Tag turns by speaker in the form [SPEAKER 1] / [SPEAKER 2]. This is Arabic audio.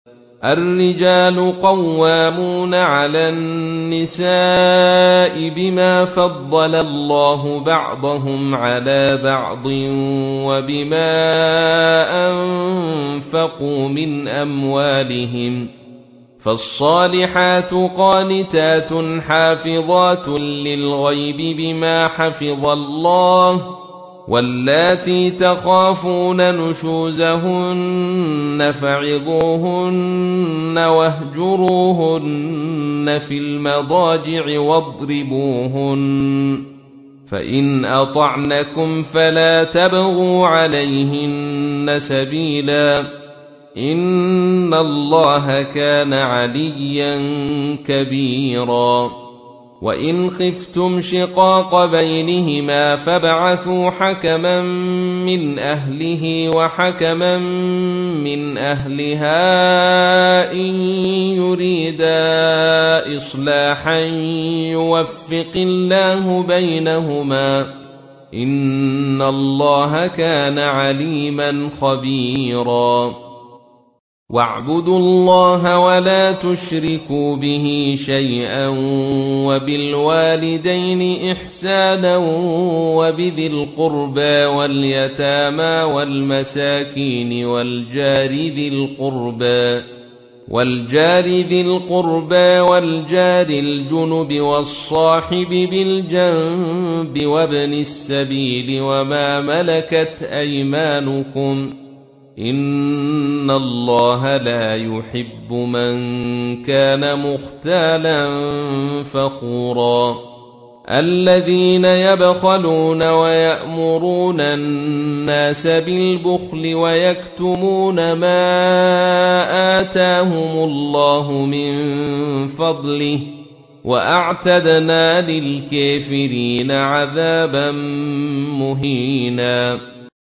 [SPEAKER 1] الرجال قوامون على النساء بما فضل الله بعضهم على بعض وبما أنفقوا من أموالهم، فالصالحات قانتات حافظات للغيب بما حفظ الله، واللاتي تخافون نشوزهن فعظوهن واهجروهن في المضاجع واضربوهن، فإن أطعنكم فلا تبغوا عليهن سبيلا، إن الله كان عليا كبيرا. وإن خفتم شقاق بينهما فابعثوا حكما من أهله وحكما من أهلها إن يريدا إصلاحا يوفق الله بينهما، إن الله كان عليما خبيرا. واعبدوا الله ولا تشركوا به شيئا وبالوالدين إحسانا وبذي القربى واليتامى والمساكين والجار ذي القربى والجار الجنب والصاحب بالجنب وابن السبيل وما ملكت أيمانكم، إن الله لا يحب من كان مختالا فخورا. الذين يبخلون ويأمرون الناس بالبخل ويكتمون ما آتاهم الله من فضله، وأعتدنا للكافرين عذابا مهينا.